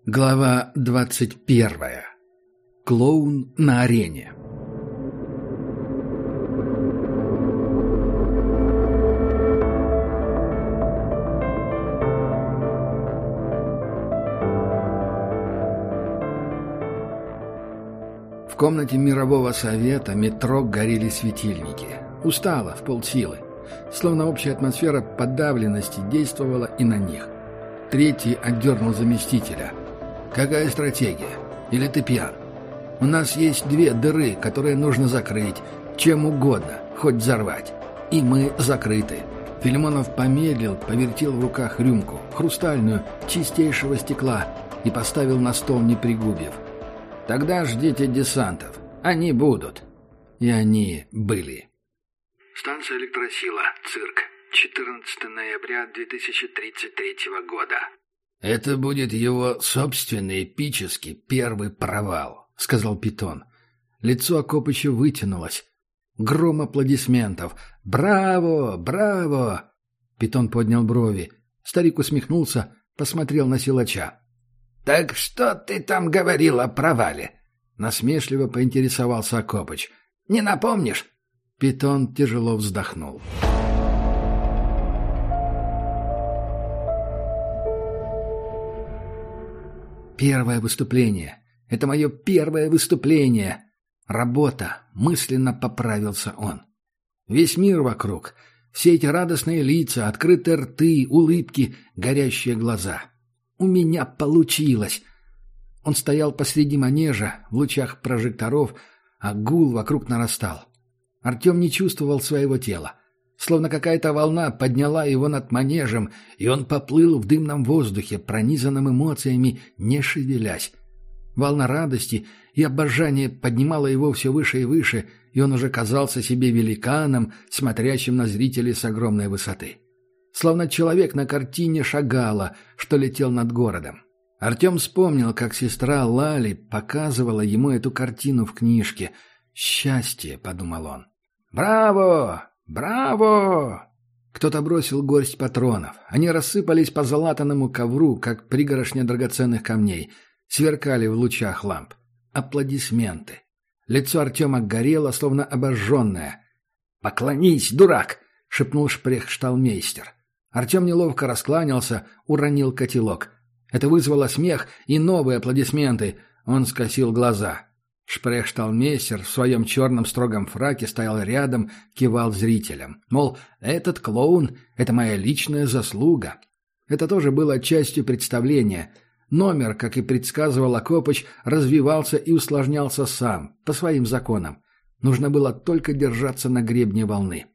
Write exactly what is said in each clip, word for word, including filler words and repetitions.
Глава двадцать первая. Клоун на арене. В комнате Мирового Совета метро горели светильники. Устало, в полсилы. Словно общая атмосфера подавленности действовала и на них. Третий отдернул заместителя. «Какая стратегия? Или ты пьян? У нас есть две дыры, которые нужно закрыть. Чем угодно, хоть взорвать. И мы закрыты». Филимонов помедлил, повертел в руках рюмку, хрустальную, чистейшего стекла, и поставил на стол, не пригубив. «Тогда ждите десантов. Они будут». И они были. Станция «Электросила», цирк. четырнадцатого ноября две тысячи тридцать третьего года. «Это будет его собственный эпический первый провал», — сказал Питон. Лицо Акопыча вытянулось. Гром аплодисментов. «Браво! Браво!» Питон поднял брови. Старик усмехнулся, посмотрел на силача. «Так что ты там говорил о провале?» Насмешливо поинтересовался Акопыч. «Не напомнишь?» Питон тяжело вздохнул. «Первое выступление. Это мое первое выступление. Работа», — мысленно поправился он. Весь мир вокруг. Все эти радостные лица, открытые рты, улыбки, горящие глаза. У меня получилось. Он стоял посреди манежа, в лучах прожекторов, а гул вокруг нарастал. Артем не чувствовал своего тела. Словно какая-то волна подняла его над манежем, и он поплыл в дымном воздухе, пронизанным эмоциями, не шевелясь. Волна радости и обожания поднимала его все выше и выше, и он уже казался себе великаном, смотрящим на зрителей с огромной высоты. Словно человек на картине Шагала, что летел над городом. Артем вспомнил, как сестра Лали показывала ему эту картину в книжке. «Счастье», — подумал он. «Браво! Браво!» Кто-то бросил горсть патронов. Они рассыпались по залатанному ковру, как пригорошня драгоценных камней. Сверкали в лучах ламп. Аплодисменты. Лицо Артема горело, словно обожженное. «Поклонись, дурак!» — шепнул шпрехшталмейстер. Артем неловко раскланялся, уронил котелок. Это вызвало смех и новые аплодисменты. Он скосил глаза. Шпрехшталмейстер в своем черном строгом фраке стоял рядом, кивал зрителям. Мол, этот клоун — это моя личная заслуга. Это тоже было частью представления. Номер, как и предсказывал Акопыч, развивался и усложнялся сам, по своим законам. Нужно было только держаться на гребне волны.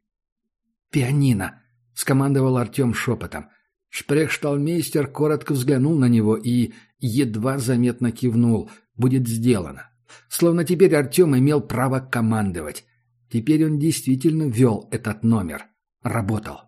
«Пианино!» — скомандовал Артем шепотом. Шпрехшталмейстер коротко взглянул на него и едва заметно кивнул. «Будет сделано». Словно теперь Артем имел право командовать. Теперь он действительно вел этот номер. Работал.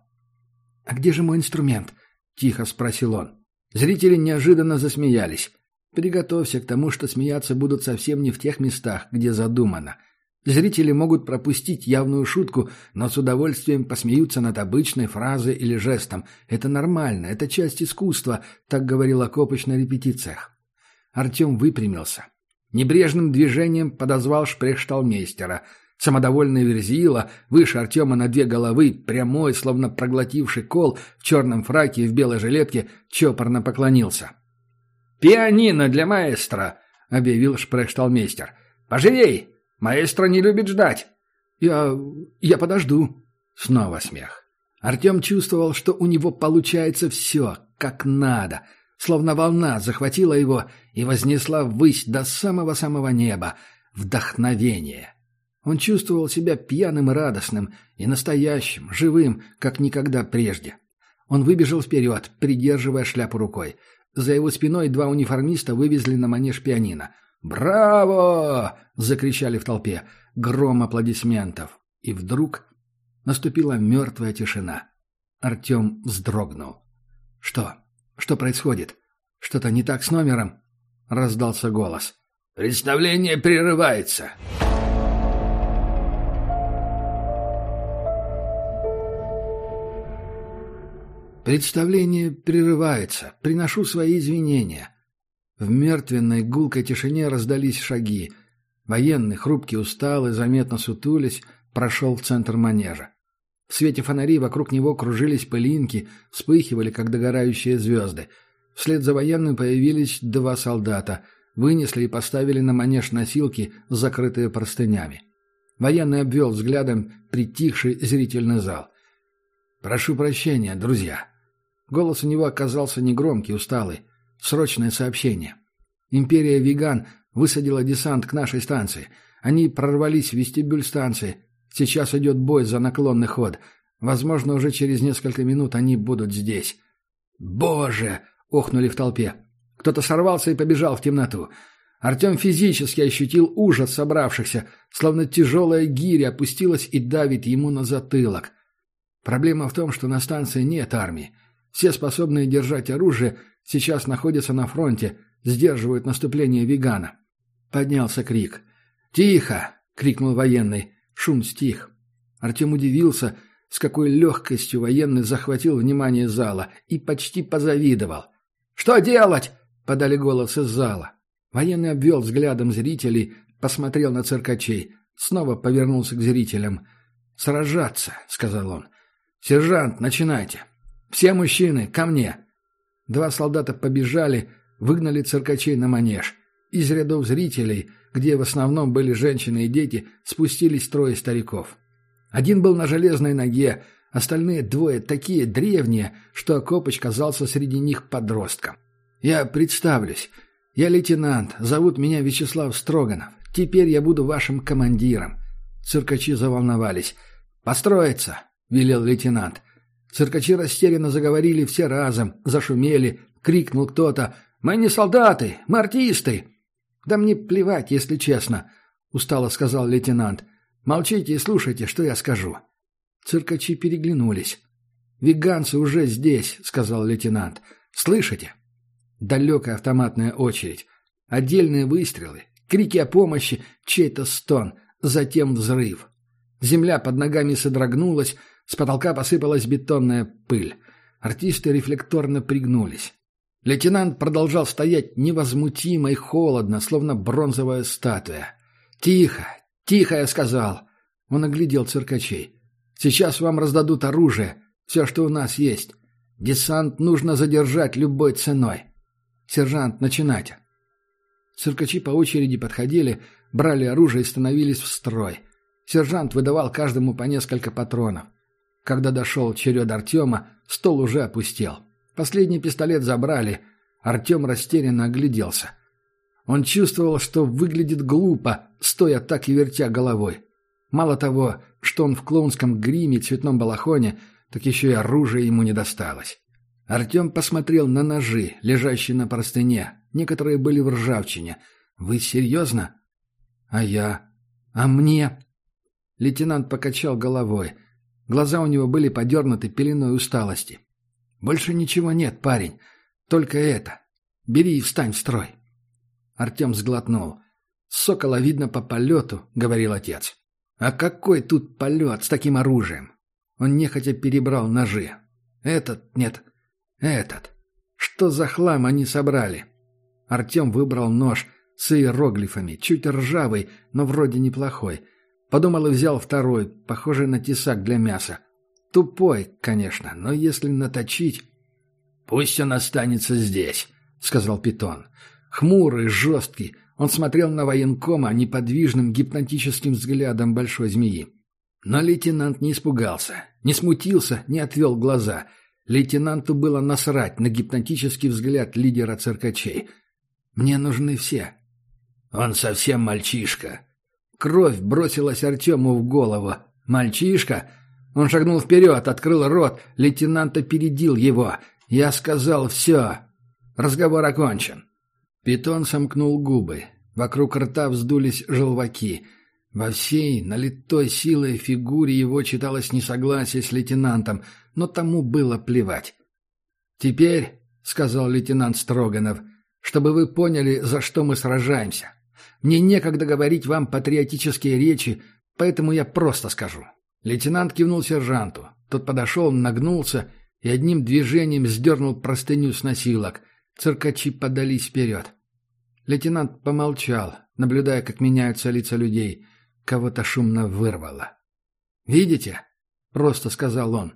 «А где же мой инструмент?» — тихо спросил он. Зрители неожиданно засмеялись. Приготовься к тому, что смеяться будут совсем не в тех местах, где задумано. Зрители могут пропустить явную шутку, но с удовольствием посмеются над обычной фразой или жестом. Это нормально, это часть искусства, так говорил Акопыч на репетициях. Артем выпрямился. Небрежным движением подозвал шпрехшталмейстера. Самодовольный Верзила, выше Артема на две головы, прямой, словно проглотивший кол, в черном фраке и в белой жилетке, чопорно поклонился. «Пианино для маэстро!» — объявил шпрехшталмейстер. «Поживей! Маэстро не любит ждать!» «Я... я подожду!» Снова смех. Артем чувствовал, что у него получается все, как надо — словно волна захватила его и вознесла ввысь до самого-самого неба. Вдохновение. Он чувствовал себя пьяным и радостным, и настоящим, живым, как никогда прежде. Он выбежал вперед, придерживая шляпу рукой. За его спиной два униформиста вывезли на манеж пианино. «Браво!» — закричали в толпе. Гром аплодисментов. И вдруг наступила мертвая тишина. Артем вздрогнул. «Что?» «Что происходит? Что-то не так с номером?» — раздался голос. «Представление прерывается». Представление прерывается. Приношу свои извинения. В мертвенной гулкой тишине раздались шаги. Военный, хрупкий, усталый, заметно сутулясь, прошел в центр манежа. В свете фонарей вокруг него кружились пылинки, вспыхивали, как догорающие звезды. Вслед за военным появились два солдата, вынесли и поставили на манеж носилки, закрытые простынями. Военный обвел взглядом притихший зрительный зал. «Прошу прощения, друзья». Голос у него оказался негромкий, усталый. «Срочное сообщение. Империя Виган высадила десант к нашей станции. Они прорвались в вестибюль станции. Сейчас идет бой за наклонный ход. Возможно, уже через несколько минут они будут здесь». «Боже!» — охнули в толпе. Кто-то сорвался и побежал в темноту. Артем физически ощутил ужас собравшихся, словно тяжелая гиря опустилась и давит ему на затылок. Проблема в том, что на станции нет армии. Все способные держать оружие сейчас находятся на фронте, сдерживают наступление Вигана. Поднялся крик. «Тихо!» — крикнул военный. Шум стих. Артем удивился, с какой легкостью военный захватил внимание зала и почти позавидовал. «Что делать?» — подали голос из зала. Военный обвел взглядом зрителей, посмотрел на циркачей, снова повернулся к зрителям. «Сражаться», — сказал он. «Сержант, начинайте. Все мужчины, ко мне». Два солдата побежали, выгнали циркачей на манеж. Из рядов зрителей, где в основном были женщины и дети, спустились трое стариков. Один был на железной ноге, остальные двое такие древние, что Акопыч казался среди них подростком. «Я представлюсь. Я лейтенант, зовут меня Вячеслав Строганов. Теперь я буду вашим командиром». Циркачи заволновались. «Построиться!» — велел лейтенант. Циркачи растерянно заговорили все разом, зашумели, крикнул кто-то: «Мы не солдаты, мы артисты!» «Да мне плевать, если честно», — устало сказал лейтенант. «Молчите и слушайте, что я скажу». Циркачи переглянулись. «Виганцы уже здесь», — сказал лейтенант. «Слышите?» Далекая автоматная очередь. Отдельные выстрелы, крики о помощи, чей-то стон, затем взрыв. Земля под ногами содрогнулась, с потолка посыпалась бетонная пыль. Артисты рефлекторно пригнулись. Лейтенант продолжал стоять невозмутимо и холодно, словно бронзовая статуя. «Тихо, тихо, я сказал!» Он оглядел циркачей. «Сейчас вам раздадут оружие, все, что у нас есть. Десант нужно задержать любой ценой. Сержант, начинайте». Циркачи по очереди подходили, брали оружие и становились в строй. Сержант выдавал каждому по несколько патронов. Когда дошел черед Артема, стол уже опустел. Последний пистолет забрали. Артем растерянно огляделся. Он чувствовал, что выглядит глупо, стоя так и вертя головой. Мало того, что он в клоунском гриме и цветном балахоне, так еще и оружие ему не досталось. Артем посмотрел на ножи, лежащие на простыне. Некоторые были в ржавчине. «Вы серьезно?» «А я? А мне?» Лейтенант покачал головой. Глаза у него были подернуты пеленой усталости. «Больше ничего нет, парень. Только это. Бери и встань в строй». Артем сглотнул. «Сокола видно по полету», — говорил отец. «А какой тут полет с таким оружием?» Он нехотя перебрал ножи. «Этот, нет, этот. Что за хлам они собрали?» Артем выбрал нож с иероглифами, чуть ржавый, но вроде неплохой. Подумал и взял второй, похожий на тесак для мяса. Тупой, конечно, но если наточить... «Пусть он останется здесь», — сказал Питон. Хмурый, жесткий, он смотрел на военкома неподвижным гипнотическим взглядом большой змеи. Но лейтенант не испугался, не смутился, не отвел глаза. Лейтенанту было насрать на гипнотический взгляд лидера циркачей. «Мне нужны все». «Он совсем мальчишка». Кровь бросилась Артему в голову. «Мальчишка?» Он шагнул вперед, открыл рот, лейтенант опередил его. «Я сказал все. Разговор окончен». Питон сомкнул губы. Вокруг рта вздулись желваки. Во всей налитой силой фигуре его читалось несогласие с лейтенантом, но тому было плевать. «Теперь», — сказал лейтенант Строганов, — «чтобы вы поняли, за что мы сражаемся. Мне некогда говорить вам патриотические речи, поэтому я просто скажу». Лейтенант кивнул сержанту. Тот подошел, нагнулся и одним движением сдернул простыню с носилок. Циркачи подались вперед. Лейтенант помолчал, наблюдая, как меняются лица людей. Кого-то шумно вырвало. «Видите?» — просто сказал он.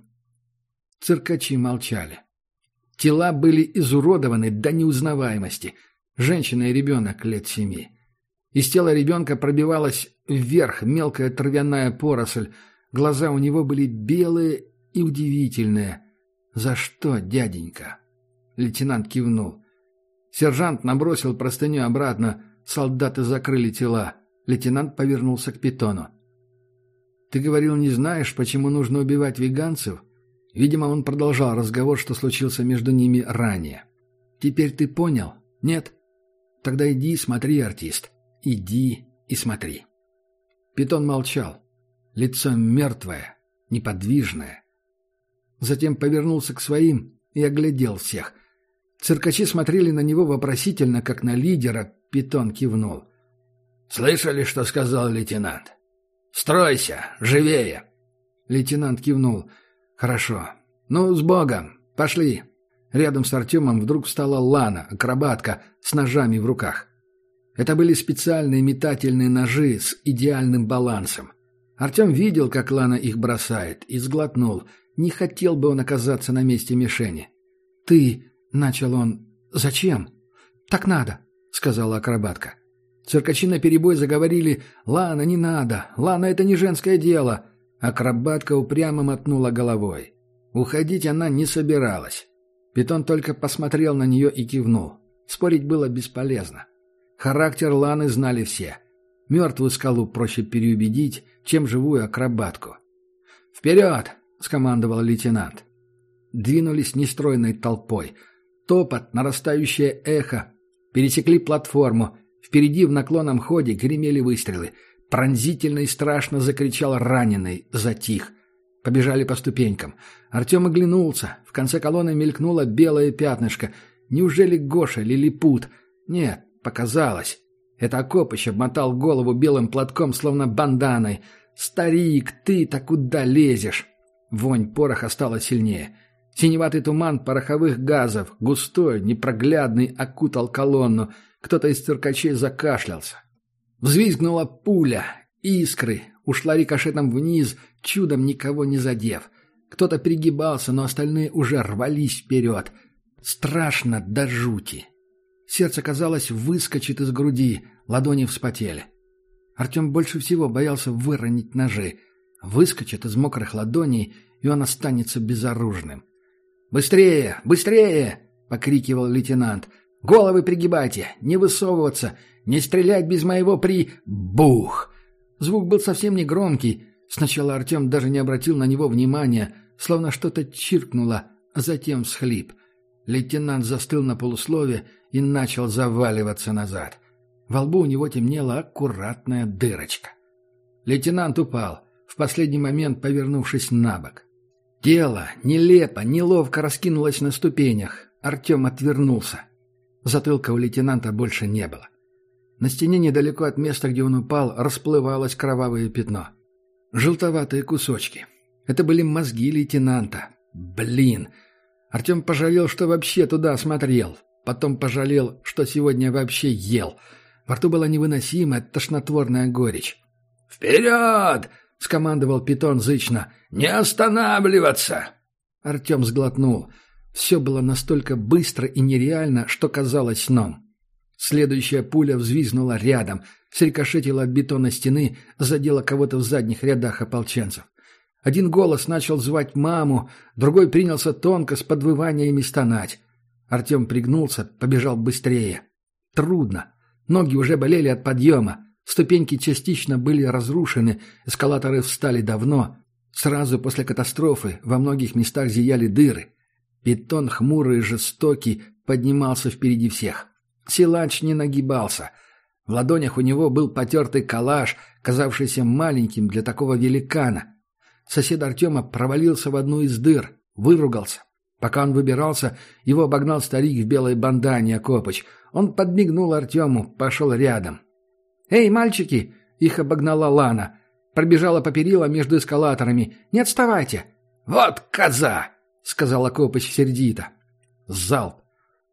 Циркачи молчали. Тела были изуродованы до неузнаваемости. Женщина и ребенок лет семи. Из тела ребенка пробивалась вверх мелкая травяная поросль. Глаза у него были белые и удивительные. «За что, дяденька?» Лейтенант кивнул. Сержант набросил простыню обратно. Солдаты закрыли тела. Лейтенант повернулся к Питону. «Ты говорил, не знаешь, почему нужно убивать веганцев?» Видимо, он продолжал разговор, что случился между ними ранее. «Теперь ты понял? Нет? Тогда иди и смотри, артист. Иди и смотри». Питон молчал. Лицо мертвое, неподвижное. Затем повернулся к своим и оглядел всех. Циркачи смотрели на него вопросительно, как на лидера. Питон кивнул. «Слышали, что сказал лейтенант? Стройся, живее!» Лейтенант кивнул. «Хорошо. Ну, с Богом. Пошли». Рядом с Артемом вдруг встала Лана, акробатка, с ножами в руках. Это были специальные метательные ножи с идеальным балансом. Артем видел, как Лана их бросает, и сглотнул. Не хотел бы он оказаться на месте мишени. «Ты...» — начал он. «Зачем?» «Так надо», — сказала акробатка. Циркачи наперебой заговорили: «Лана, не надо! Лана, это не женское дело!» Акробатка упрямо мотнула головой. Уходить она не собиралась. Питон только посмотрел на нее и кивнул. Спорить было бесполезно. Характер Ланы знали все. Мертвую скалу проще переубедить, чем живую акробатку. «Вперед!» — скомандовал лейтенант. Двинулись нестройной толпой. Топот, нарастающее эхо. Пересекли платформу. Впереди в наклонном ходе гремели выстрелы. Пронзительно и страшно закричал раненый. Затих. Побежали по ступенькам. Артем оглянулся. В конце колонны мелькнуло белое пятнышко. Неужели Гоша, лилипут? Нет, показалось. Это Акопыч обмотал голову белым платком, словно банданой. «Старик, ты-то куда лезешь?» Вонь пороха стала сильнее. Синеватый туман пороховых газов, густой, непроглядный, окутал колонну. Кто-то из циркачей закашлялся. Взвизгнула пуля. Искры. Ушла рикошетом вниз, чудом никого не задев. Кто-то перегибался, но остальные уже рвались вперед. Страшно до жути. Сердце, казалось, выскочит из груди. Ладони вспотели. Артем больше всего боялся выронить ножи. Выскочит из мокрых ладоней, и он останется безоружным. «Быстрее! Быстрее!» — покрикивал лейтенант. «Головы пригибайте! Не высовываться! Не стрелять без моего при...» Бух! Звук был совсем не громкий. Сначала Артем даже не обратил на него внимания, словно что-то чиркнуло, а затем всхлип. Лейтенант застыл на полуслове и начал заваливаться назад. Во лбу у него темнела аккуратная дырочка. Лейтенант упал, в последний момент повернувшись на бок. Тело нелепо, неловко раскинулось на ступенях. Артем отвернулся. Затылка у лейтенанта больше не было. На стене недалеко от места, где он упал, расплывалось кровавое пятно. Желтоватые кусочки. Это были мозги лейтенанта. Блин! Артем пожалел, что вообще туда смотрел. Потом пожалел, что сегодня вообще ел. Во рту была невыносимая, тошнотворная горечь. «Вперед!» — скомандовал Питон зычно. «Не останавливаться!» Артем сглотнул. Все было настолько быстро и нереально, что казалось сном. Следующая пуля взвизгнула рядом, срикошетила от бетона стены, задела кого-то в задних рядах ополченцев. Один голос начал звать маму, другой принялся тонко с подвываниями стонать. Артем пригнулся, побежал быстрее. Трудно. Ноги уже болели от подъема. Ступеньки частично были разрушены, эскалаторы встали давно. Сразу после катастрофы во многих местах зияли дыры. Питон, хмурый и жестокий, поднимался впереди всех. Силач не нагибался. В ладонях у него был потертый калаш, казавшийся маленьким для такого великана. Сосед Артема провалился в одну из дыр, выругался. Пока он выбирался, его обогнал старик в белой бандане Акопыч. Он подмигнул Артему, пошел рядом. «Эй, мальчики!» — их обогнала Лана. Пробежала по перилам между эскалаторами. «Не отставайте!» «Вот коза!» — сказал Акопыч сердито. Залп.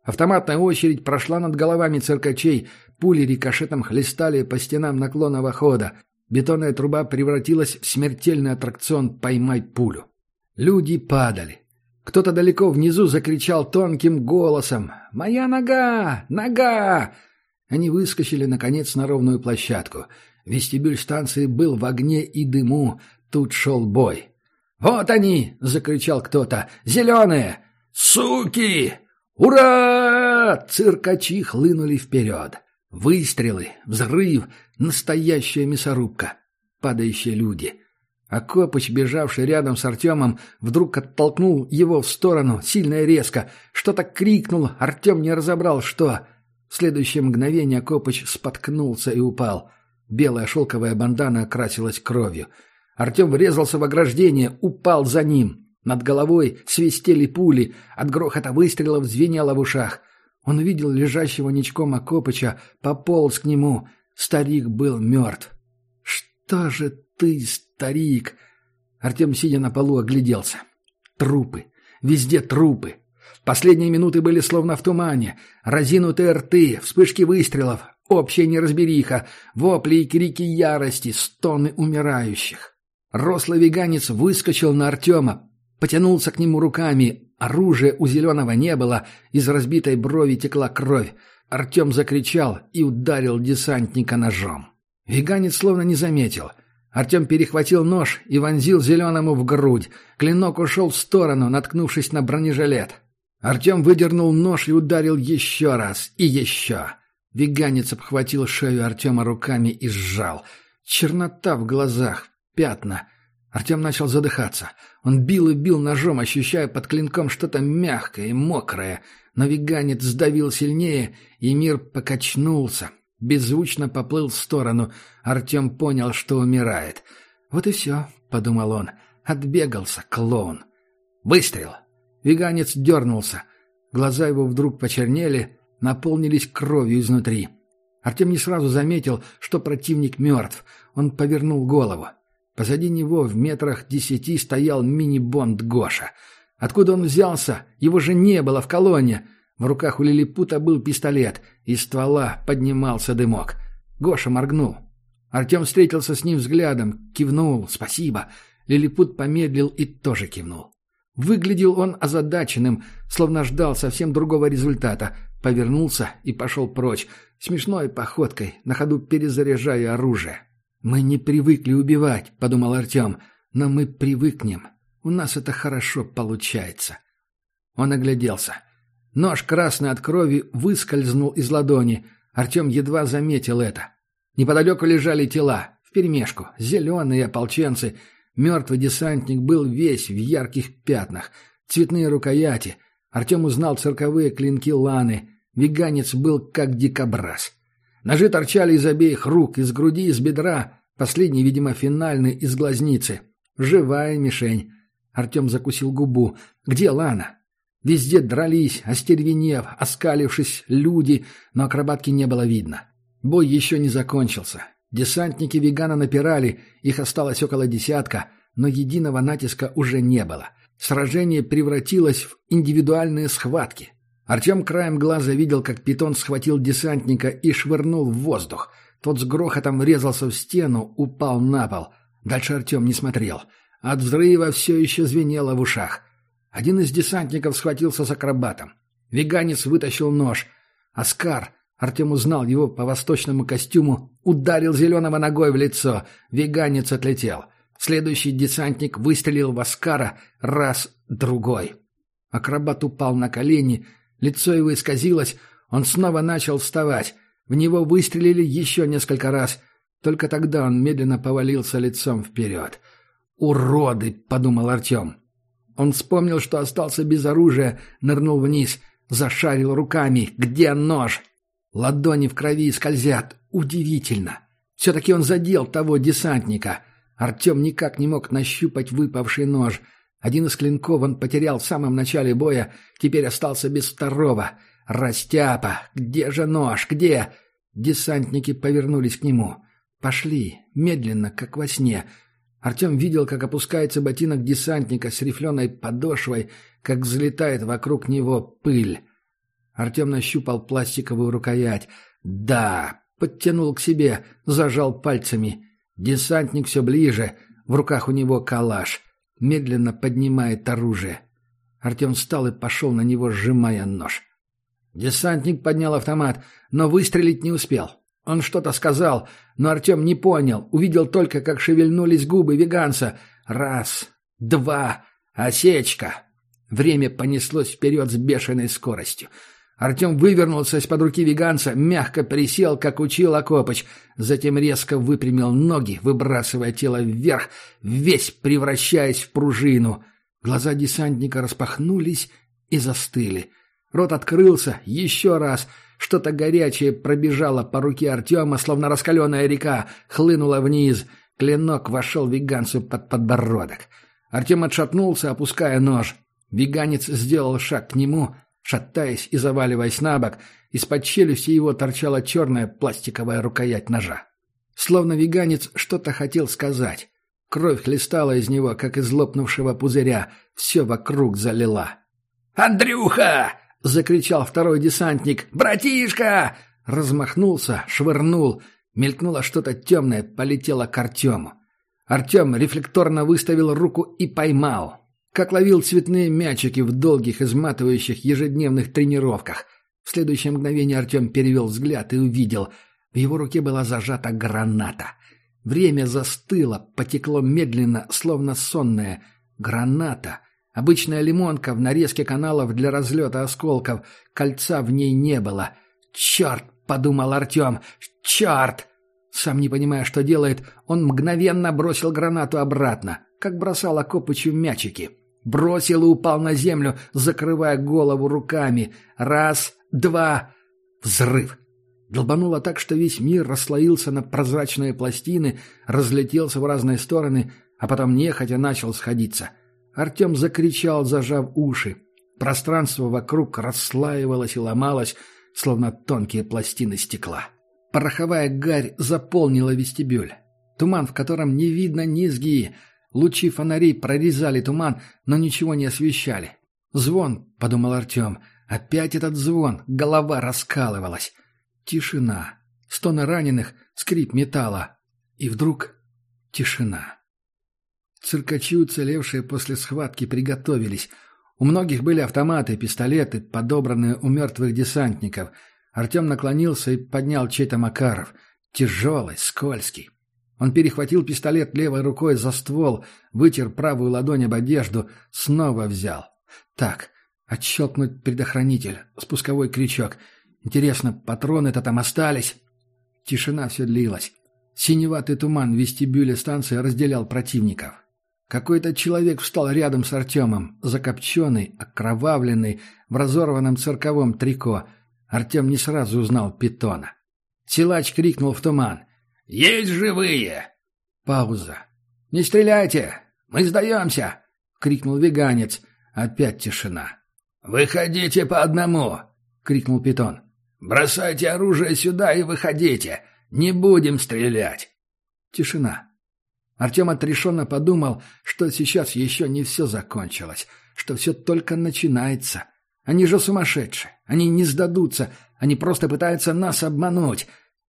Автоматная очередь прошла над головами циркачей, пули рикошетом хлестали по стенам наклонного хода. Бетонная труба превратилась в смертельный аттракцион «Поймай пулю». Люди падали. Кто-то далеко внизу закричал тонким голосом: «Моя нога! Нога!» Они выскочили, наконец, на ровную площадку. Вестибюль станции был в огне и дыму. Тут шел бой. «Вот они!» — закричал кто-то. «Зеленые! Суки! Ура!» Циркачи хлынули вперед. Выстрелы, взрыв, настоящая мясорубка. Падающие люди. А Копыч, бежавший рядом с Артемом, вдруг оттолкнул его в сторону, сильно и резко. Что-то крикнул, Артем не разобрал, что. В следующее мгновение Копыч споткнулся и упал. Белая шелковая бандана окрасилась кровью. Артем врезался в ограждение, упал за ним. Над головой свистели пули, от грохота выстрелов звенело в ушах. Он увидел лежащего ничком Копыча, пополз к нему. Старик был мертв. «Что же ты, старик?» Артем, сидя на полу, огляделся. Трупы. Везде трупы. Последние минуты были словно в тумане. Разинутые рты, вспышки выстрелов, общая неразбериха, вопли и крики ярости, стоны умирающих. Рослый веганец выскочил на Артема, потянулся к нему руками. Оружия у Зеленого не было, из разбитой брови текла кровь. Артем закричал и ударил десантника ножом. Веганец словно не заметил. Артем перехватил нож и вонзил Зеленому в грудь. Клинок ушел в сторону, наткнувшись на бронежилет. Артем выдернул нож и ударил еще раз. И еще. Веганец обхватил шею Артема руками и сжал. Чернота в глазах, пятна. Артем начал задыхаться. Он бил и бил ножом, ощущая под клинком что-то мягкое и мокрое. Но веганец сдавил сильнее, и мир покачнулся. Беззвучно поплыл в сторону. Артем понял, что умирает. «Вот и все», — подумал он. «Отбегался, клоун». Выстрел. Веганец дернулся. Глаза его вдруг почернели, наполнились кровью изнутри. Артем не сразу заметил, что противник мертв. Он повернул голову. Позади него в метрах десяти стоял мини-бонд Гоша. Откуда он взялся? Его же не было в колонне. В руках у лилипута был пистолет. Из ствола поднимался дымок. Гоша моргнул. Артем встретился с ним взглядом, кивнул «спасибо». Лилипут помедлил и тоже кивнул. Выглядел он озадаченным, словно ждал совсем другого результата. Повернулся и пошел прочь, смешной походкой, на ходу перезаряжая оружие. «Мы не привыкли убивать», — подумал Артем, — «но мы привыкнем. У нас это хорошо получается». Он огляделся. Нож, красный от крови, выскользнул из ладони. Артем едва заметил это. Неподалеку лежали тела, вперемешку, зеленые ополченцы. Мертвый десантник был весь в ярких пятнах. Цветные рукояти. Артем узнал цирковые клинки Ланы. Веганец был как дикобраз. Ножи торчали из обеих рук, из груди, из бедра. Последний, видимо, финальный, из глазницы. Живая мишень. Артем закусил губу. Где Лана? Везде дрались, остервенев, оскалившись, люди, но акробатки не было видно. Бой еще не закончился. Десантники вегана напирали, их осталось около десятка, но единого натиска уже не было. Сражение превратилось в индивидуальные схватки. Артем краем глаза видел, как питон схватил десантника и швырнул в воздух. Тот с грохотом врезался в стену, упал на пол. Дальше Артем не смотрел. От взрыва все еще звенело в ушах. Один из десантников схватился с акробатом. Веганец вытащил нож. Оскар, Артем узнал его по восточному костюму, ударил Зеленого ногой в лицо. Веганец отлетел. Следующий десантник выстрелил в Оскара раз, другой. Акробат упал на колени, лицо его исказилось, он снова начал вставать. В него выстрелили еще несколько раз. Только тогда он медленно повалился лицом вперед. «Уроды!» — подумал Артем. Он вспомнил, что остался без оружия, нырнул вниз, зашарил руками. «Где нож?» Ладони в крови скользят. Удивительно. Все-таки он задел того десантника. Артем никак не мог нащупать выпавший нож. Один из клинков он потерял в самом начале боя, теперь остался без второго. «Растяпа! Где же нож? Где?» Десантники повернулись к нему. Пошли, медленно, как во сне. Артем видел, как опускается ботинок десантника с рифленой подошвой, как взлетает вокруг него пыль. Артем нащупал пластиковую рукоять. Да, подтянул к себе, зажал пальцами. Десантник все ближе, в руках у него калаш. Медленно поднимает оружие. Артем встал и пошел на него, сжимая нож. Десантник поднял автомат, но выстрелить не успел. Он что-то сказал, но Артем не понял, увидел только, как шевельнулись губы веганца. Раз, два, осечка. Время понеслось вперед с бешеной скоростью. Артем вывернулся из-под руки веганца, мягко присел, как учил Акопыч, затем резко выпрямил ноги, выбрасывая тело вверх, весь превращаясь в пружину. Глаза десантника распахнулись и застыли. Рот открылся еще раз. Что-то горячее пробежало по руке Артема, словно раскаленная река, хлынуло вниз. Клинок вошел веганцу под подбородок. Артем отшатнулся, опуская нож. Веганец сделал шаг к нему, шатаясь и заваливаясь на бок. Из-под челюсти его торчала черная пластиковая рукоять ножа. Словно веганец что-то хотел сказать. Кровь хлестала из него, как из лопнувшего пузыря. Все вокруг залила. «Андрюха!» — закричал второй десантник. «Братишка!» Размахнулся, швырнул. Мелькнуло что-то темное, полетело к Артему. Артем рефлекторно выставил руку и поймал. Как ловил цветные мячики в долгих, изматывающих ежедневных тренировках. В следующее мгновение Артем перевел взгляд и увидел. В его руке была зажата граната. Время застыло, потекло медленно, словно сонное. Граната. Обычная лимонка в нарезке каналов для разлета осколков. Кольца в ней не было. «Черт!» — подумал Артем. «Черт!» Сам не понимая, что делает, он мгновенно бросил гранату обратно, как бросал Акопычу мячики. Бросил и упал на землю, закрывая голову руками. Раз, два... Взрыв. Долбануло так, что весь мир расслоился на прозрачные пластины, разлетелся в разные стороны, а потом нехотя начал сходиться. Артем закричал, зажав уши. Пространство вокруг расслаивалось и ломалось, словно тонкие пластины стекла. Пороховая гарь заполнила вестибюль. Туман, в котором не видно низги. Лучи фонарей прорезали туман, но ничего не освещали. «Звон», — подумал Артем. «Опять этот звон». Голова раскалывалась. Тишина. Стоны раненых, скрип металла. И вдруг тишина. Циркачи, уцелевшие после схватки, приготовились. У многих были автоматы, пистолеты, подобранные у мертвых десантников. Артем наклонился и поднял чей-то Макаров. Тяжелый, скользкий. Он перехватил пистолет левой рукой за ствол, вытер правую ладонь об одежду, снова взял. Так, отщелкнуть предохранитель, спусковой крючок. Интересно, патроны-то там остались? Тишина все длилась. Синеватый туман в вестибюле станции разделял противников. Какой-то человек встал рядом с Артемом, закопченный, окровавленный, в разорванном цирковом трико. Артем не сразу узнал Питона. Силач крикнул в туман. «Есть живые!» Пауза. «Не стреляйте! Мы сдаемся!» — крикнул веганец. Опять тишина. «Выходите по одному!» — крикнул Питон. «Бросайте оружие сюда и выходите! Не будем стрелять!» Тишина. Артем отрешенно подумал, что сейчас еще не все закончилось, что все только начинается. Они же сумасшедшие, они не сдадутся, они просто пытаются нас обмануть.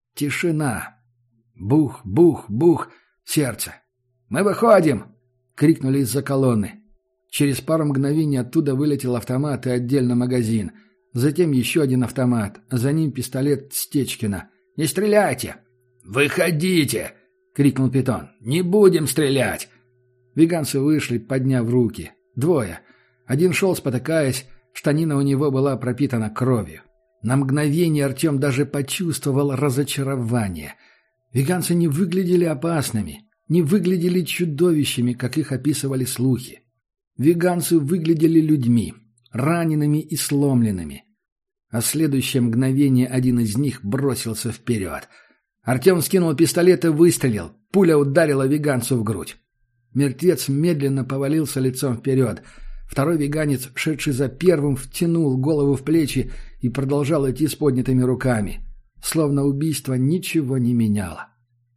Тишина. Бух, бух, бух. Сердце. «Мы выходим!» — крикнули из-за колонны. Через пару мгновений оттуда вылетел автомат и отдельно магазин. Затем еще один автомат, за ним пистолет Стечкина. «Не стреляйте!» «Выходите!» — крикнул Питон. «Не будем стрелять!» Веганцы вышли, подняв руки. Двое. Один шел, спотыкаясь, штанина у него была пропитана кровью. На мгновение Артем даже почувствовал разочарование. Веганцы не выглядели опасными, не выглядели чудовищами, как их описывали слухи. Веганцы выглядели людьми, ранеными и сломленными. А в следующее мгновение один из них бросился вперед. Артем скинул пистолет и выстрелил. Пуля ударила веганцу в грудь. Мертвец медленно повалился лицом вперед. Второй веганец, шедший за первым, втянул голову в плечи и продолжал идти с поднятыми руками. Словно убийство ничего не меняло.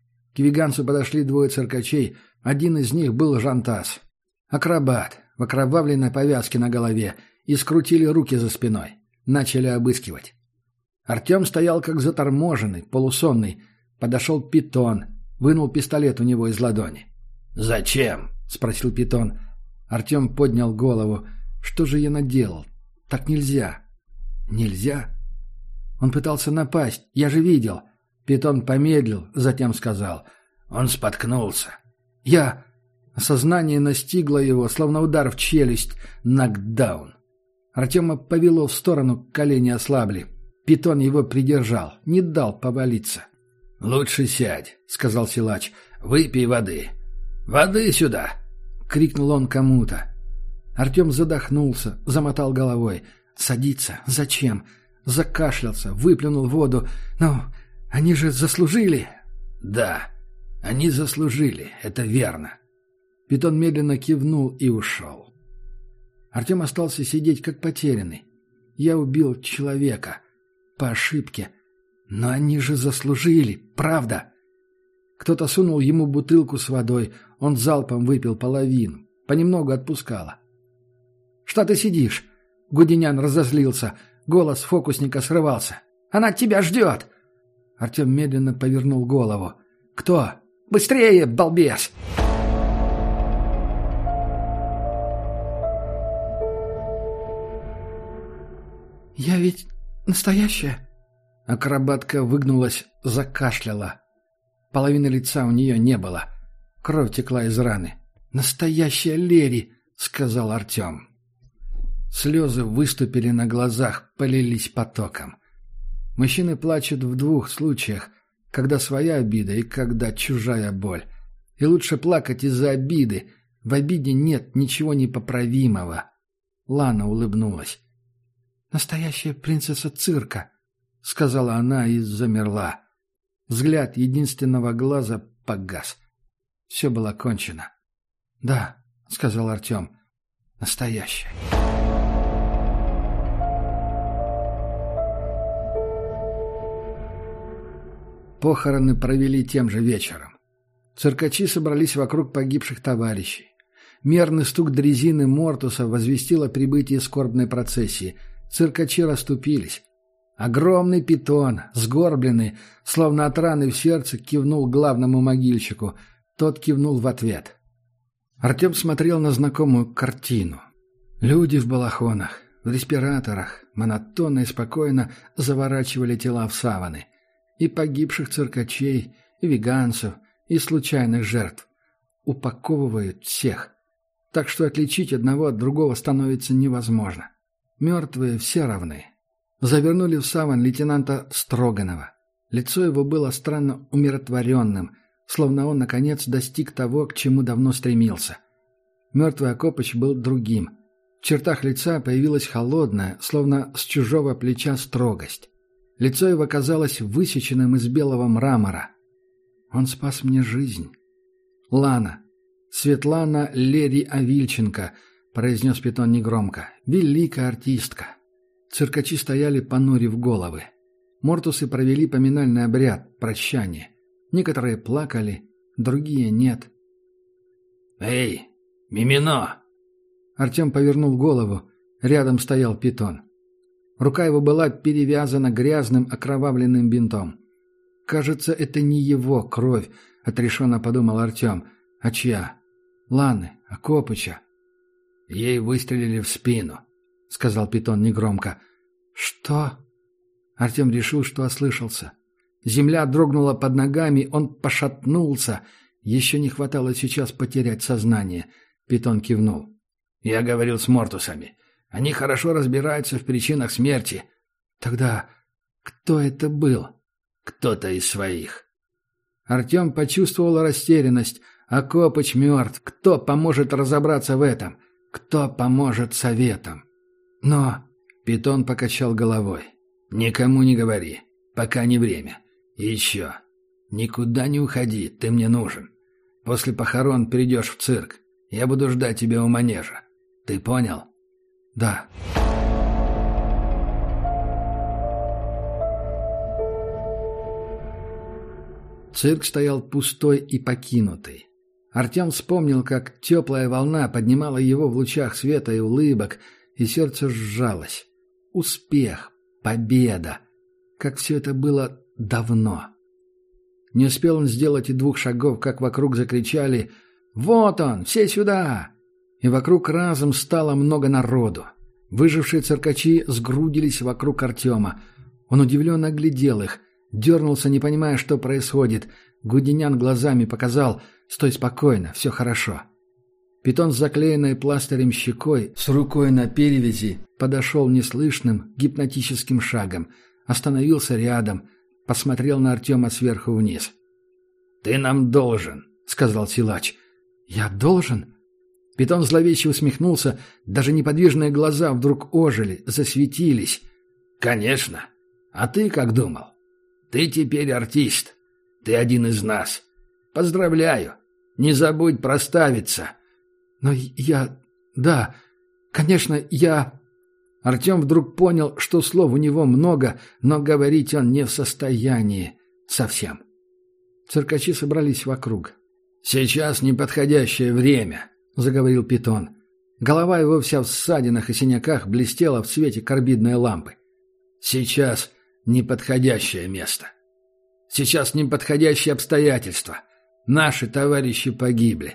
К веганцу подошли двое циркачей. Один из них был Жантас. Акробат, в окровавленной повязке на голове, и скрутили руки за спиной. Начали обыскивать. Артем стоял как заторможенный, полусонный. Подошел Питон, вынул пистолет у него из ладони. «Зачем?» — спросил Питон. Артем поднял голову. «Что же я наделал? Так нельзя». «Нельзя?» Он пытался напасть, я же видел. Питон помедлил, затем сказал. Он споткнулся. Я... Осознание настигло его, словно удар в челюсть. Нокдаун. Артема повело в сторону, колени ослабли. Питон его придержал, не дал повалиться. «Лучше сядь», — сказал силач. «Выпей воды». «Воды сюда!» — крикнул он кому-то. Артем задохнулся, замотал головой. «Садиться? Зачем?» Закашлялся, выплюнул воду. «Ну, они же заслужили!» «Да, они заслужили, это верно». Питон медленно кивнул и ушел. Артем остался сидеть как потерянный. «Я убил человека. По ошибке. Но они же заслужили, правда?» Кто-то сунул ему бутылку с водой. Он залпом выпил половину. Понемногу отпускало. «Что ты сидишь?» Гуденян разозлился. Голос фокусника срывался. «Она тебя ждет!» Артем медленно повернул голову. «Кто?» «Быстрее, балбес!» «Я ведь настоящая?» Акробатка выгнулась, закашляла. Половины лица у нее не было. Кровь текла из раны. «Настоящая Лери!» — сказал Артем. Слезы выступили на глазах, полились потоком. Мужчины плачут в двух случаях, когда своя обида и когда чужая боль. И лучше плакать из-за обиды. В обиде нет ничего непоправимого. Лана улыбнулась. «Настоящая принцесса цирка», — сказала она и замерла. Взгляд единственного глаза погас. Все было кончено. «Да», — сказал Артем, — «настоящая». Похороны провели тем же вечером. Циркачи собрались вокруг погибших товарищей. Мерный стук дрезины Мортуса возвестил о прибытии скорбной процессии. Циркачи расступились. Огромный питон, сгорбленный, словно от раны в сердце, кивнул главному могильщику. Тот кивнул в ответ. Артем смотрел на знакомую картину. Люди в балахонах, в респираторах, монотонно и спокойно заворачивали тела в саваны. И погибших циркачей, и веганцев, и случайных жертв. Упаковывают всех. Так что отличить одного от другого становится невозможно. Мертвые все равны. Завернули в саван лейтенанта Строганова. Лицо его было странно умиротворенным, словно он, наконец, достиг того, к чему давно стремился. Мертвый Акопыч был другим. В чертах лица появилась холодная, словно с чужого плеча строгость. Лицо его казалось высеченным из белого мрамора. «Он спас мне жизнь». «Лана. Светлана Лери Авильченко», — произнес Питон негромко. «Великая артистка». Циркачи стояли, понурив головы. Мортусы провели поминальный обряд, прощание. Некоторые плакали, другие нет. «Эй, Мимино!» Артем повернул голову. Рядом стоял Питон. Рука его была перевязана грязным окровавленным бинтом. «Кажется, это не его кровь», — отрешенно подумал Артем. «А чья? Ланы, Акопыча». «Ей выстрелили в спину», — сказал Питон негромко. «Что?» Артем решил, что ослышался. Земля дрогнула под ногами, он пошатнулся. Еще не хватало сейчас потерять сознание. Питон кивнул. «Я говорил с Мортусами. Они хорошо разбираются в причинах смерти». «Тогда кто это был?» «Кто-то из своих». Артем почувствовал растерянность. Акопыч мертв. Кто поможет разобраться в этом? Кто поможет советам? Но... Питон покачал головой. «Никому не говори. Пока не время. И еще. Никуда не уходи. Ты мне нужен. После похорон придешь в цирк. Я буду ждать тебя у манежа. Ты понял?» «Да». Цирк стоял пустой и покинутый. Артем вспомнил, как теплая волна поднимала его в лучах света и улыбок, и сердце сжалось. успех, победа. Как все это было давно. Не успел он сделать и двух шагов, как вокруг закричали «Вот он! Все сюда!» И вокруг разом стало много народу. Выжившие циркачи сгрудились вокруг Артема. Он удивленно оглядел их, дернулся, не понимая, что происходит. Гуденян глазами показал «Стой спокойно, все хорошо». Питон с заклеенной пластырем щекой, с рукой на перевязи, подошел неслышным, гипнотическим шагом, остановился рядом, посмотрел на Артема сверху вниз. «Ты нам должен», — сказал силач. «Я должен?» Питон зловеще усмехнулся, даже неподвижные глаза вдруг ожили, засветились. «Конечно. А ты как думал? Ты теперь артист. Ты один из нас. Поздравляю. Не забудь проставиться». «Но я... да, конечно, я...» Артем вдруг понял, что слов у него много, но говорить он не в состоянии совсем. Циркачи собрались вокруг. «Сейчас неподходящее время», — заговорил Питон. Голова его вся в ссадинах и синяках блестела в свете карбидной лампы. «Сейчас неподходящее место. Сейчас неподходящие обстоятельства. Наши товарищи погибли.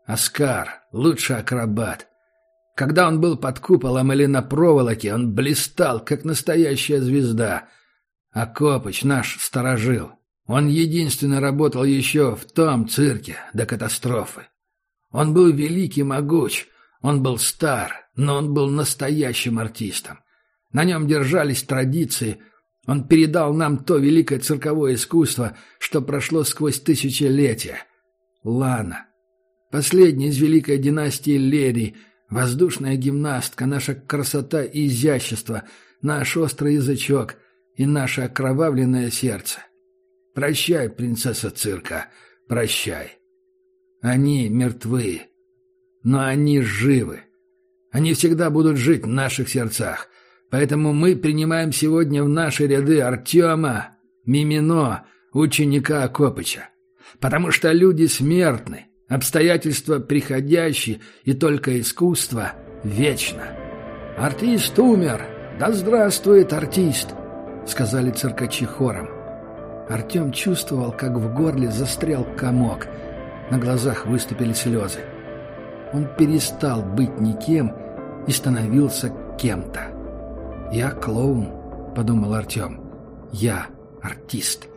Оскар — лучший акробат. Когда он был под куполом или на проволоке, он блистал, как настоящая звезда. А Копыч наш сторожил. Он единственно работал еще в том цирке до катастрофы. Он был великий, могуч, он был стар, но он был настоящим артистом. На нем держались традиции. Он передал нам то великое цирковое искусство, что прошло сквозь тысячелетия. Лана. Последняя из великой династии Лерий, воздушная гимнастка, наша красота и изящество, наш острый язычок и наше окровавленное сердце. Прощай, принцесса цирка, прощай. Они мертвы, но они живы. Они всегда будут жить в наших сердцах. Поэтому мы принимаем сегодня в наши ряды Артема Мимино, ученика Копыча. Потому что люди смертны. Обстоятельства приходящие, и только искусство вечно. «Артист умер! Да здравствует артист!» — сказали циркачи хором. Артем чувствовал, как в горле застрял комок. На глазах выступили слезы. Он перестал быть никем и становился кем-то. «Я клоун», — подумал Артем. «Я артист».